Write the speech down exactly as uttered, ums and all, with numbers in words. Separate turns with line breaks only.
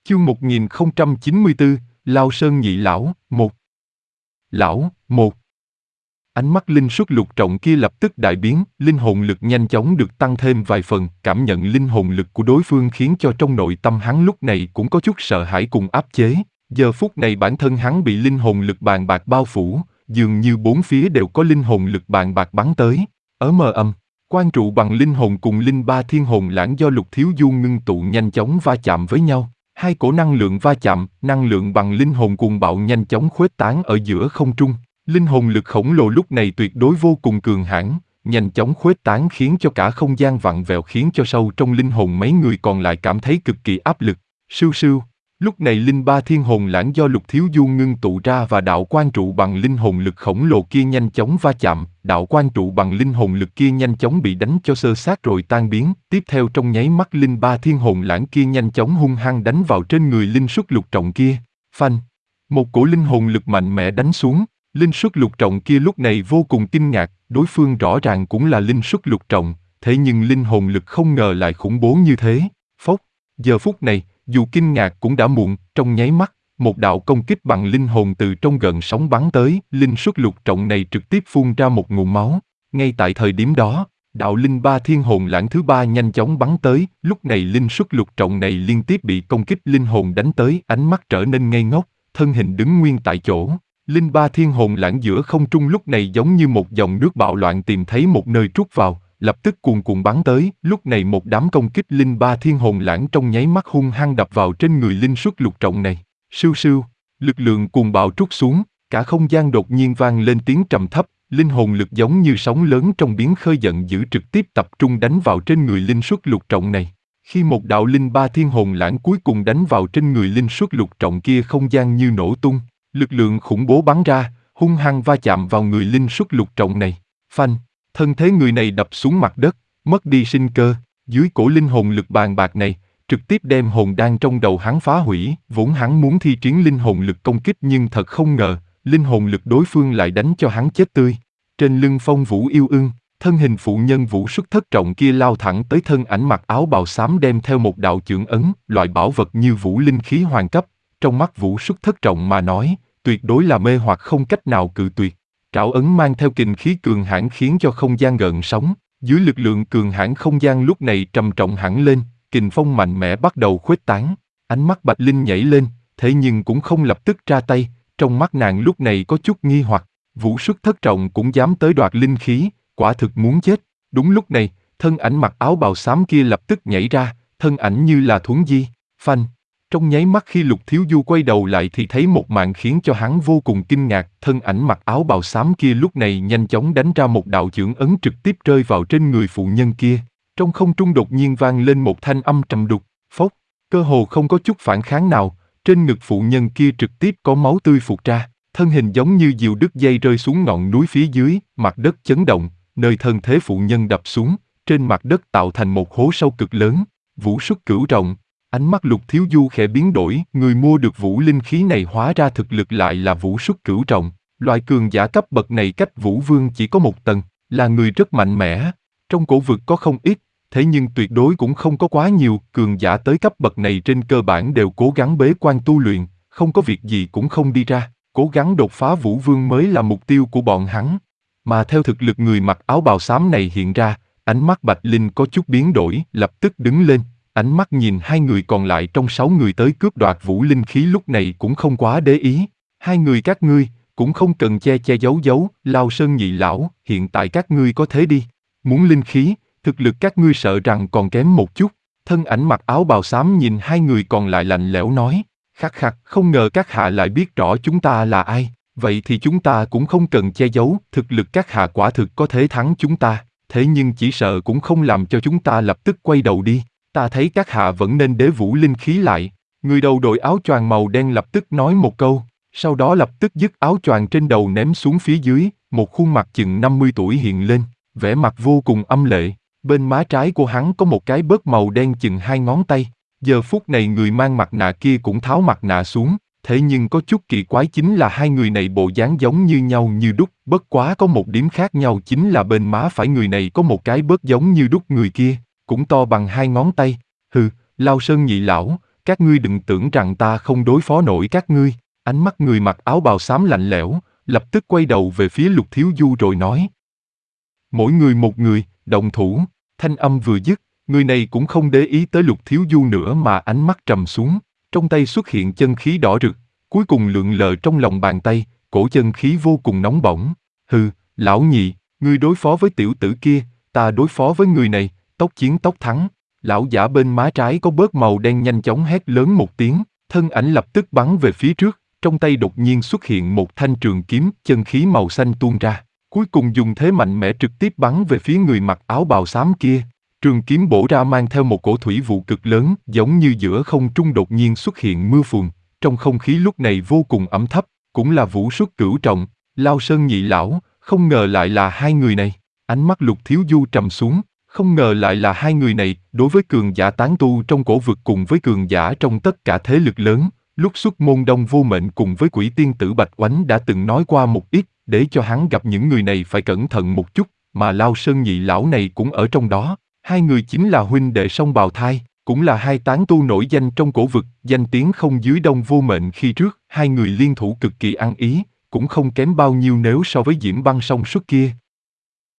Chương một nghìn không trăm chín mươi tư, Lao Sơn Nhị Lão, một. Lão, một. Ánh mắt linh xuất lục trọng kia lập tức đại biến, linh hồn lực nhanh chóng được tăng thêm vài phần, cảm nhận linh hồn lực của đối phương khiến cho trong nội tâm hắn lúc này cũng có chút sợ hãi cùng áp chế. Giờ phút này bản thân hắn bị linh hồn lực bàn bạc bao phủ, dường như bốn phía đều có linh hồn lực bàn bạc bắn tới. Ở mờ âm, quan trụ bằng linh hồn cùng linh ba thiên hồn lãng do Lục Thiếu Du ngưng tụ nhanh chóng va chạm với nhau. Hai cổ năng lượng va chạm, năng lượng bằng linh hồn cuồng bạo nhanh chóng khuếch tán ở giữa không trung. Linh hồn lực khổng lồ lúc này tuyệt đối vô cùng cường hãn, nhanh chóng khuếch tán khiến cho cả không gian vặn vẹo, khiến cho sâu trong linh hồn mấy người còn lại cảm thấy cực kỳ áp lực. Sưu sưu. Lúc này linh ba thiên hồn lãng do Lục Thiếu Du ngưng tụ ra và đạo quan trụ bằng linh hồn lực khổng lồ kia nhanh chóng va chạm, đạo quan trụ bằng linh hồn lực kia nhanh chóng bị đánh cho xơ xác rồi tan biến. Tiếp theo trong nháy mắt linh ba thiên hồn lãng kia nhanh chóng hung hăng đánh vào trên người linh xuất lục trọng kia. Phanh! Một cổ linh hồn lực mạnh mẽ đánh xuống. Linh xuất lục trọng kia lúc này vô cùng kinh ngạc, đối phương rõ ràng cũng là linh xuất lục trọng, thế nhưng linh hồn lực không ngờ lại khủng bố như thế. Phốc! Giờ phút này, dù kinh ngạc cũng đã muộn, trong nháy mắt, một đạo công kích bằng linh hồn từ trong gợn sóng bắn tới, linh xuất lục trọng này trực tiếp phun ra một ngụm máu. Ngay tại thời điểm đó, đạo linh ba thiên hồn lãng thứ ba nhanh chóng bắn tới, lúc này linh xuất lục trọng này liên tiếp bị công kích linh hồn đánh tới, ánh mắt trở nên ngây ngốc, thân hình đứng nguyên tại chỗ. Linh ba thiên hồn lãng giữa không trung lúc này giống như một dòng nước bạo loạn tìm thấy một nơi trút vào, lập tức cuồn cuộn bắn tới. Lúc này một đám công kích linh ba thiên hồn lãng trong nháy mắt hung hăng đập vào trên người linh xuất lục trọng này. Sưu sưu, lực lượng cuồng bạo trút xuống, cả không gian đột nhiên vang lên tiếng trầm thấp, linh hồn lực giống như sóng lớn trong biến khơi giận dữ trực tiếp tập trung đánh vào trên người linh xuất lục trọng này. Khi một đạo linh ba thiên hồn lãng cuối cùng đánh vào trên người linh xuất lục trọng kia, không gian như nổ tung, lực lượng khủng bố bắn ra, hung hăng va chạm vào người linh xuất lục trọng này. Phanh! Thân thế người này đập xuống mặt đất, mất đi sinh cơ, dưới cổ linh hồn lực bàn bạc này, trực tiếp đem hồn đan trong đầu hắn phá hủy. Vốn hắn muốn thi triển linh hồn lực công kích nhưng thật không ngờ, linh hồn lực đối phương lại đánh cho hắn chết tươi. Trên lưng Phong Vũ Yêu Ưng, thân hình phụ nhân Vũ Xuất thất trọng kia lao thẳng tới thân ảnh mặc áo bào xám đem theo một đạo chưởng ấn, loại bảo vật như vũ linh khí hoàng cấp, trong mắt Vũ Xuất thất trọng mà nói, tuyệt đối là mê hoặc không cách nào cự tuyệt. Trảo ấn mang theo kình khí cường hãn khiến cho không gian gợn sóng, dưới lực lượng cường hãn không gian lúc này trầm trọng hẳn lên, kình phong mạnh mẽ bắt đầu khuếch tán. Ánh mắt Bạch Linh nhảy lên, thế nhưng cũng không lập tức ra tay, trong mắt nàng lúc này có chút nghi hoặc, Vũ Xuất thất trọng cũng dám tới đoạt linh khí, quả thực muốn chết. Đúng lúc này, thân ảnh mặc áo bào xám kia lập tức nhảy ra, thân ảnh như là thuấn di. Phanh! Trong nháy mắt khi Lục Thiếu Du quay đầu lại thì thấy một màn khiến cho hắn vô cùng kinh ngạc, thân ảnh mặc áo bào xám kia lúc này nhanh chóng đánh ra một đạo chưởng ấn trực tiếp rơi vào trên người phụ nhân kia. Trong không trung đột nhiên vang lên một thanh âm trầm đục, phốc, cơ hồ không có chút phản kháng nào, trên ngực phụ nhân kia trực tiếp có máu tươi phụt ra, thân hình giống như diều đứt dây rơi xuống ngọn núi phía dưới, mặt đất chấn động, nơi thân thế phụ nhân đập xuống, trên mặt đất tạo thành một hố sâu cực lớn. Vũ Xuất cửu trọng. Ánh mắt Lục Thiếu Du khẽ biến đổi, người mua được vũ linh khí này hóa ra thực lực lại là Vũ Xuất cửu trọng. Loại cường giả cấp bậc này cách Vũ Vương chỉ có một tầng, là người rất mạnh mẽ. Trong cổ vực có không ít, thế nhưng tuyệt đối cũng không có quá nhiều. Cường giả tới cấp bậc này trên cơ bản đều cố gắng bế quan tu luyện, không có việc gì cũng không đi ra, cố gắng đột phá Vũ Vương mới là mục tiêu của bọn hắn. Mà theo thực lực người mặc áo bào xám này hiện ra, ánh mắt Bạch Linh có chút biến đổi, lập tức đứng lên. Ánh mắt nhìn hai người còn lại trong sáu người tới cướp đoạt vũ linh khí lúc này cũng không quá để ý. Hai người các ngươi, cũng không cần che che giấu giấu, Lao Sơn Nhị Lão, hiện tại các ngươi có thế đi. Muốn linh khí, thực lực các ngươi sợ rằng còn kém một chút. Thân ảnh mặc áo bào xám nhìn hai người còn lại lạnh lẽo nói, khắc khắc, không ngờ các hạ lại biết rõ chúng ta là ai, vậy thì chúng ta cũng không cần che giấu, thực lực các hạ quả thực có thể thắng chúng ta, thế nhưng chỉ sợ cũng không làm cho chúng ta lập tức quay đầu đi. Ta thấy các hạ vẫn nên đế vũ linh khí lại. Người đầu đội áo choàng màu đen lập tức nói một câu, sau đó lập tức dứt áo choàng trên đầu ném xuống phía dưới, một khuôn mặt chừng năm mươi tuổi hiện lên, vẻ mặt vô cùng âm lệ. Bên má trái của hắn có một cái bớt màu đen chừng hai ngón tay. Giờ phút này người mang mặt nạ kia cũng tháo mặt nạ xuống, thế nhưng có chút kỳ quái chính là hai người này bộ dáng giống như nhau như đúc, bất quá có một điểm khác nhau chính là bên má phải người này có một cái bớt giống như đúc người kia, cũng to bằng hai ngón tay. Hừ, Lao Sơn Nhị Lão, các ngươi đừng tưởng rằng ta không đối phó nổi các ngươi. Ánh mắt người mặc áo bào xám lạnh lẽo, lập tức quay đầu về phía Lục Thiếu Du rồi nói. Mỗi người một người, động thủ. Thanh âm vừa dứt, người này cũng không để ý tới Lục Thiếu Du nữa mà ánh mắt trầm xuống. Trong tay xuất hiện chân khí đỏ rực, cuối cùng lượn lờ trong lòng bàn tay, cổ chân khí vô cùng nóng bỏng. Hừ, lão nhị, ngươi đối phó với tiểu tử kia, ta đối phó với người này, tốc chiến tốc thắng. Lão giả bên má trái có bớt màu đen nhanh chóng hét lớn một tiếng, thân ảnh lập tức bắn về phía trước, trong tay đột nhiên xuất hiện một thanh trường kiếm, chân khí màu xanh tuôn ra, cuối cùng dùng thế mạnh mẽ trực tiếp bắn về phía người mặc áo bào xám kia. Trường kiếm bổ ra mang theo một cổ thủy vụ cực lớn, giống như giữa không trung đột nhiên xuất hiện mưa phùn, trong không khí lúc này vô cùng ẩm thấp, cũng là vũ xuất cửu trọng. Lao Sơn nhị lão, không ngờ lại là hai người này. Ánh mắt Lục Thiếu Du trầm xuống, không ngờ lại là hai người này. Đối với cường giả tán tu trong cổ vực cùng với cường giả trong tất cả thế lực lớn, lúc xuất môn Đông Vô Mệnh cùng với Quỷ Tiên tử Bạch Oánh đã từng nói qua một ít, để cho hắn gặp những người này phải cẩn thận một chút, mà Lao Sơn nhị lão này cũng ở trong đó. Hai người chính là huynh đệ song bào thai, cũng là hai tán tu nổi danh trong cổ vực, danh tiếng không dưới Đông Vô Mệnh khi trước. Hai người liên thủ cực kỳ ăn ý, cũng không kém bao nhiêu nếu so với Diễm Băng song xuất kia.